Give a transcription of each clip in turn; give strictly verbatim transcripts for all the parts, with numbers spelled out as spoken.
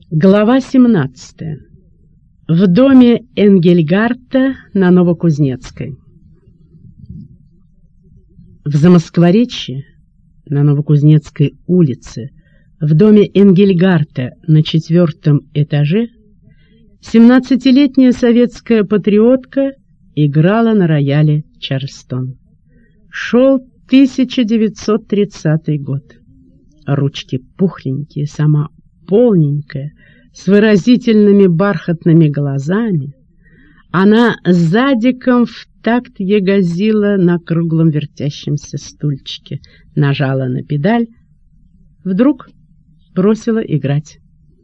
Глава семнадцатая. В доме Энгельгарта на Новокузнецкой. В Замоскворечье на Новокузнецкой улице, в доме Энгельгарта на четвертом этаже, семнадцатилетняя советская патриотка играла на рояле Чарльстон. Шел тысяча девятьсот тридцатый год. Ручки пухленькие, сама полненькая, с выразительными бархатными глазами, она задиком в такт ягозила на круглом вертящемся стульчике, нажала на педаль, вдруг бросила играть.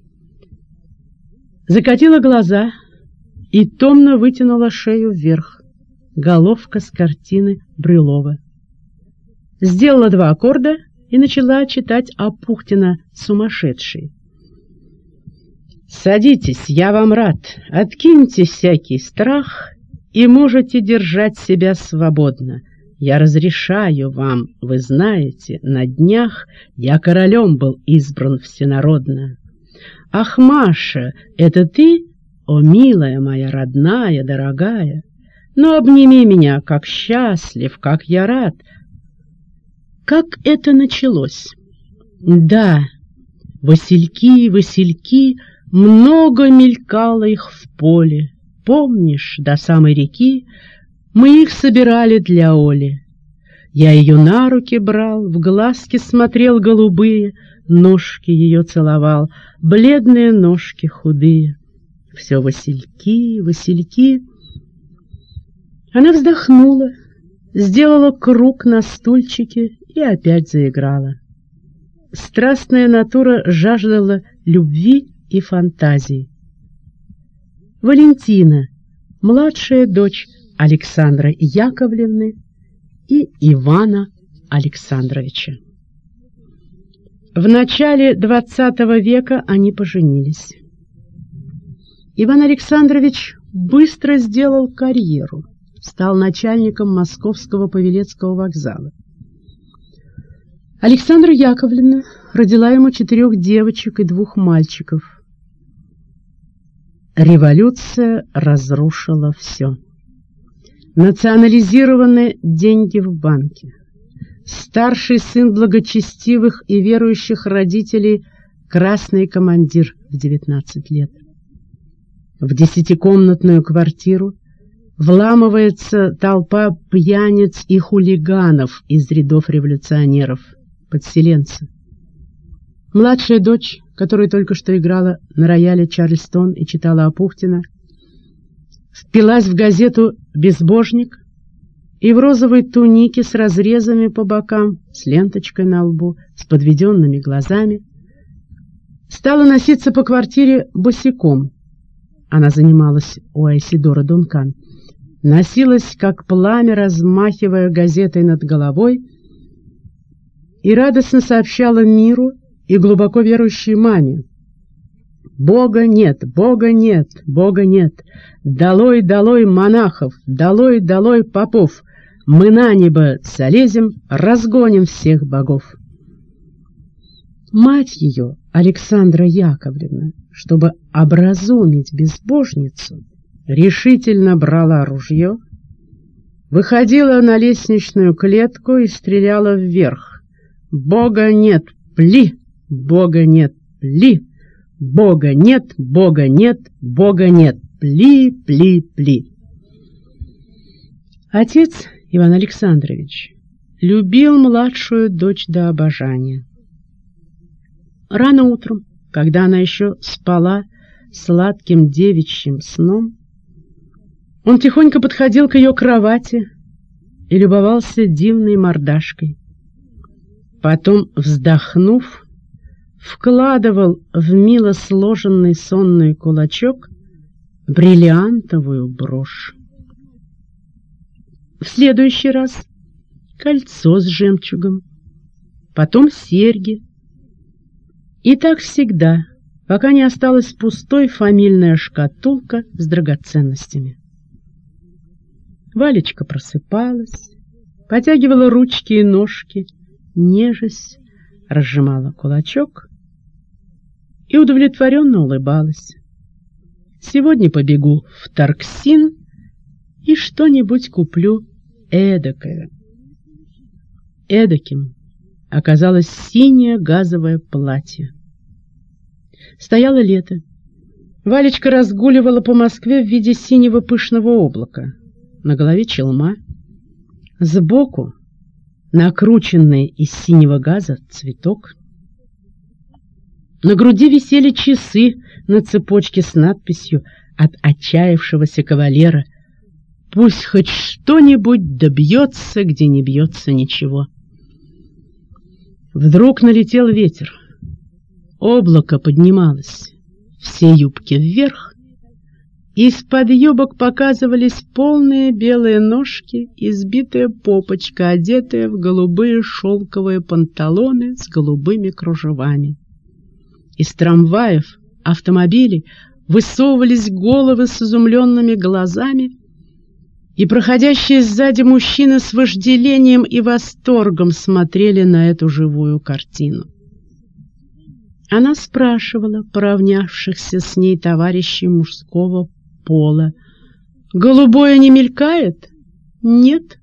Закатила глаза и томно вытянула шею вверх, головка с картины Брюлова. Сделала два аккорда и начала читать Апухтина «Сумасшедший». «Садитесь, я вам рад, откиньте всякий страх и можете держать себя свободно. Я разрешаю вам, вы знаете, на днях я королем был избран всенародно. Ах, Маша, это ты? О, милая моя, родная, дорогая, ну обними меня, как счастлив, как я рад». Как это началось? Да, васильки, васильки, много мелькало их в поле. Помнишь, до самой реки мы их собирали для Оли. Я ее на руки брал, в глазки смотрел голубые, ножки ее целовал, бледные ножки худые. Все васильки, васильки. Она вздохнула, сделала круг на стульчике и опять заиграла. Страстная натура жаждала любви и фантазий. Валентина, младшая дочь Александра Яковлевны и Ивана Александровича. В начале двадцатого века они поженились. Иван Александрович быстро сделал карьеру, стал начальником Московского Павелецкого вокзала. Александра Яковлевна родила ему четырех девочек и двух мальчиков. Революция разрушила все. Национализированы деньги в банке. Старший сын благочестивых и верующих родителей — красный командир в девятнадцать лет. В десятикомнатную квартиру вламывается толпа пьяниц и хулиганов из рядов революционеров, подселенцы. Младшая дочь, которая только что играла на рояле Чарльстон и читала Апухтина, впилась в газету «Безбожник» и в розовой тунике с разрезами по бокам, с ленточкой на лбу, с подведенными глазами, стала носиться по квартире босиком. Она занималась у Айсидора Дункан. Носилась, как пламя, размахивая газетой над головой, и радостно сообщала миру и глубоко верующей маме: «Бога нет, Бога нет, Бога нет! Долой, долой монахов, долой, долой попов! Мы на небо залезем, разгоним всех богов!» Мать ее, Александра Яковлевна, чтобы образумить безбожницу, решительно брала ружье, выходила на лестничную клетку и стреляла вверх: «Бога нет, пли! Бога нет, пли! Бога нет, Бога нет, Бога нет, пли, пли, пли!» Отец Иван Александрович любил младшую дочь до обожания. Рано утром, когда она еще спала сладким девичьим сном, он тихонько подходил к ее кровати и любовался дивной мордашкой. Потом, вздохнув, вкладывал в мило сложенный сонный кулачок бриллиантовую брошь. В следующий раз кольцо с жемчугом, потом серьги. И так всегда, пока не осталась пустой фамильная шкатулка с драгоценностями. Валечка просыпалась, потягивала ручки и ножки, нежась, разжимала кулачок и удовлетворенно улыбалась. Сегодня побегу в Тарксин и что-нибудь куплю эдакое. Эдаким оказалось синее газовое платье. Стояло лето. Валечка разгуливала по Москве в виде синего пышного облака. На голове челма. Сбоку накрученный из синего газа цветок. На груди висели часы на цепочке с надписью от отчаявшегося кавалера: «Пусть хоть что-нибудь добьется, где не бьется ничего». Вдруг налетел ветер. Облако поднималось, все юбки вверх. Из-под юбок показывались полные белые ножки, избитая попочка, одетая в голубые шелковые панталоны с голубыми кружевами. Из трамваев, автомобилей высовывались головы с изумленными глазами, и проходящие сзади мужчины с вожделением и восторгом смотрели на эту живую картину. Она спрашивала поравнявшихся с ней товарищей мужского пола: «Голубое не мелькает?» «Нет».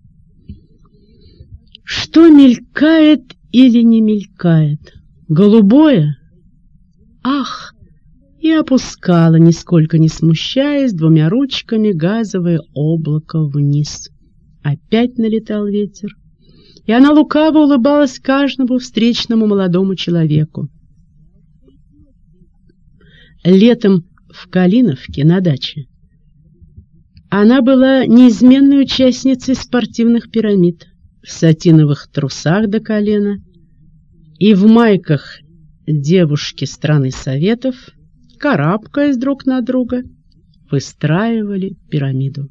«Что мелькает или не мелькает? Голубое?» «Ах!» И опускала, нисколько не смущаясь, двумя ручками газовое облако вниз. Опять налетал ветер, и она лукаво улыбалась каждому встречному молодому человеку. Летом в Калиновке на даче она была неизменной участницей спортивных пирамид, в сатиновых трусах до колена и в майках девушки страны Советов, карабкаясь друг на друга, выстраивали пирамиду.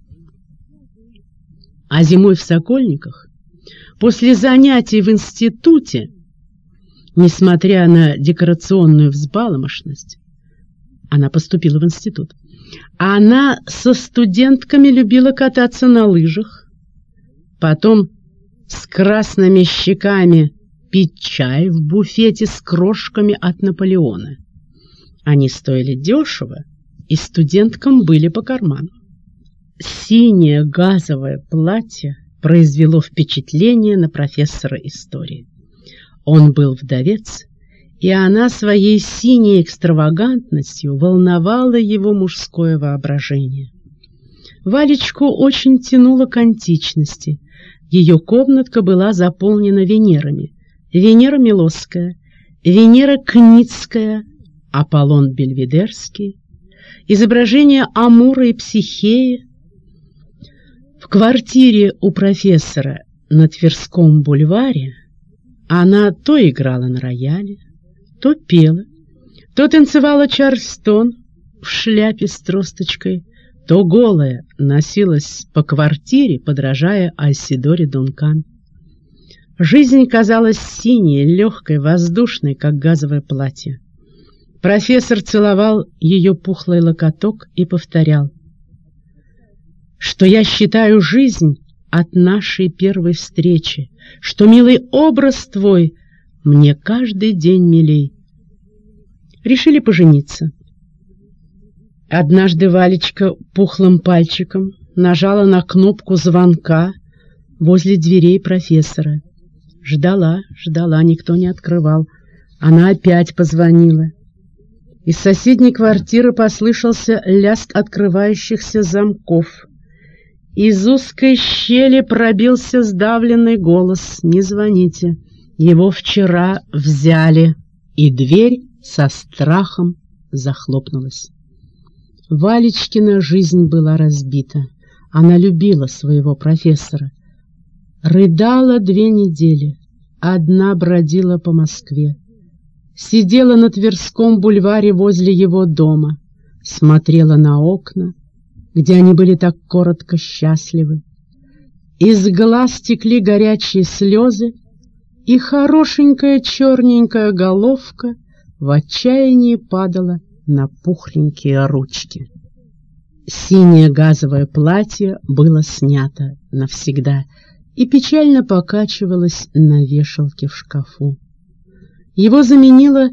А зимой в Сокольниках, после занятий в институте, несмотря на декорационную взбаломошность, она поступила в институт, она со студентками любила кататься на лыжах, потом с красными щеками пить чай в буфете с крошками от Наполеона. Они стоили дешево, и студенткам были по карману. Синее газовое платье произвело впечатление на профессора истории. Он был вдовец, и она своей синей экстравагантностью волновала его мужское воображение. Валечку очень тянуло к античности. Ее комнатка была заполнена Венерами. Венера Милосская, Венера Кницкая, Аполлон Бельведерский, изображения Амура и Психеи. В квартире у профессора на Тверском бульваре она то играла на рояле, то пела, то танцевала чарльстон в шляпе с тросточкой, то голая носилась по квартире, подражая Айсидоре Дункан. Жизнь казалась синей, легкой, воздушной, как газовое платье. Профессор целовал ее пухлый локоток и повторял, что я считаю жизнь от нашей первой встречи, что милый образ твой мне каждый день милей. Решили пожениться. Однажды Валечка пухлым пальчиком нажала на кнопку звонка возле дверей профессора. Ждала, ждала, никто не открывал. Она опять позвонила. Из соседней квартиры послышался лязг открывающихся замков. Из узкой щели пробился сдавленный голос: «Не звоните, его вчера взяли». И дверь со страхом захлопнулась. Валечкина жизнь была разбита. Она любила своего профессора. Рыдала две недели, одна бродила по Москве. Сидела на Тверском бульваре возле его дома, смотрела на окна, где они были так коротко счастливы. Из глаз текли горячие слезы, и хорошенькая черненькая головка в отчаянии падала на пухленькие ручки. Синее газовое платье было снято навсегда и печально покачивалось на вешалке в шкафу. Его заменила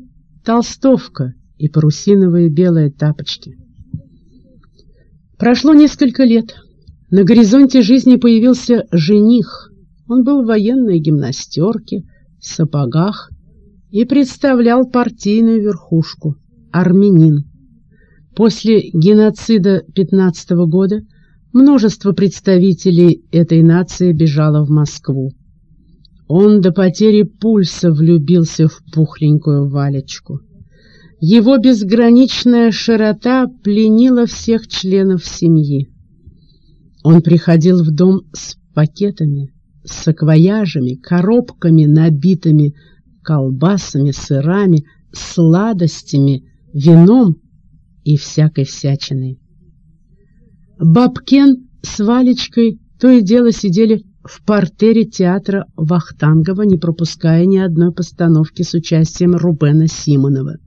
толстовка и парусиновые белые тапочки. Прошло несколько лет. На горизонте жизни появился жених. Он был в военной гимнастерке, в сапогах и представлял партийную верхушку – армянин. После геноцида пятнадцатого года множество представителей этой нации бежало в Москву. Он до потери пульса влюбился в пухленькую Валечку. Его безграничная широта пленила всех членов семьи. Он приходил в дом с пакетами, с саквояжами, коробками, набитыми колбасами, сырами, сладостями, вином и всякой всячиной. Бабкен с Валечкой то и дело сидели в партере театра Вахтангова, не пропуская ни одной постановки с участием Рубена Симонова.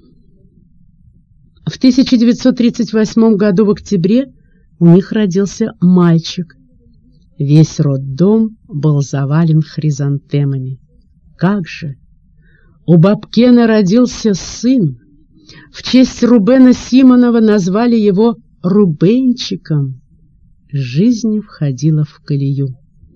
В тысяча девятьсот тридцать восьмом году в октябре у них родился мальчик. Весь роддом был завален хризантемами. Как же! У Бабкена родился сын. В честь Рубена Симонова назвали его Рубенчиком. Жизнь входила в колею.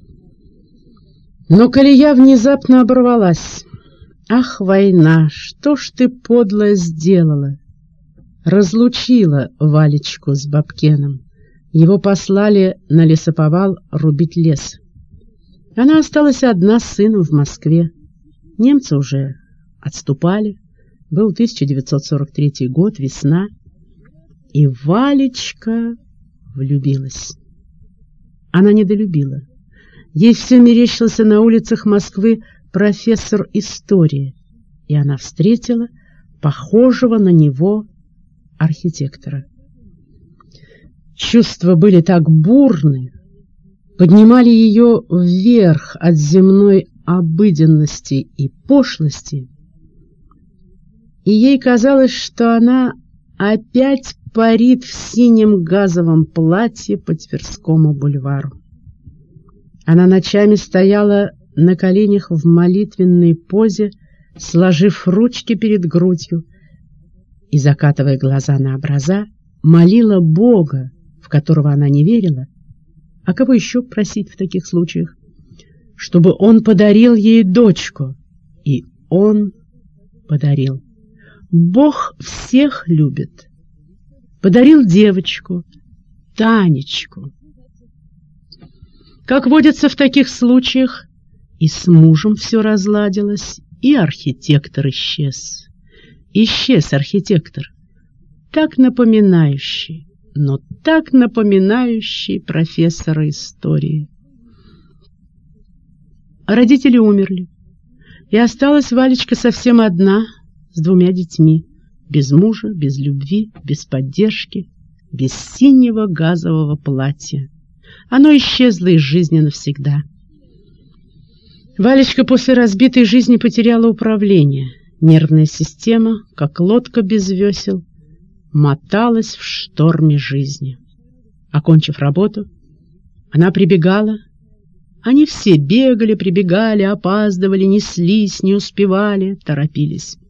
Но колея внезапно оборвалась. Ах, война, что ж ты подлое сделала? Разлучила Валечку с Бабкеном. Его послали на лесоповал рубить лес. Она осталась одна с сыном в Москве. Немцы уже отступали. Был тысяча девятьсот сорок третий год, весна. И Валечка влюбилась. Она недолюбила. Ей все мерещился на улицах Москвы профессор истории, и она встретила похожего на него архитектора. Чувства были так бурны, поднимали ее вверх от земной обыденности и пошлости, и ей казалось, что она опять парит в синем газовом платье по Тверскому бульвару. Она ночами стояла на коленях в молитвенной позе, сложив ручки перед грудью и, закатывая глаза на образа, молила Бога, в которого она не верила, а кого еще просить в таких случаях, чтобы он подарил ей дочку. И он подарил. Бог всех любит. Подарил девочку, Танечку. Как водится в таких случаях, и с мужем все разладилось, и архитектор исчез. Исчез архитектор, так напоминающий, но так напоминающий профессора истории. Родители умерли, и осталась Валечка совсем одна, с двумя детьми, без мужа, без любви, без поддержки, без синего газового платья. Оно исчезло из жизни навсегда. Валечка после разбитой жизни потеряла управление. Нервная система, как лодка без весел, моталась в шторме жизни. Окончив работу, она прибегала. Они все бегали, прибегали, опаздывали, неслись, не успевали, торопились.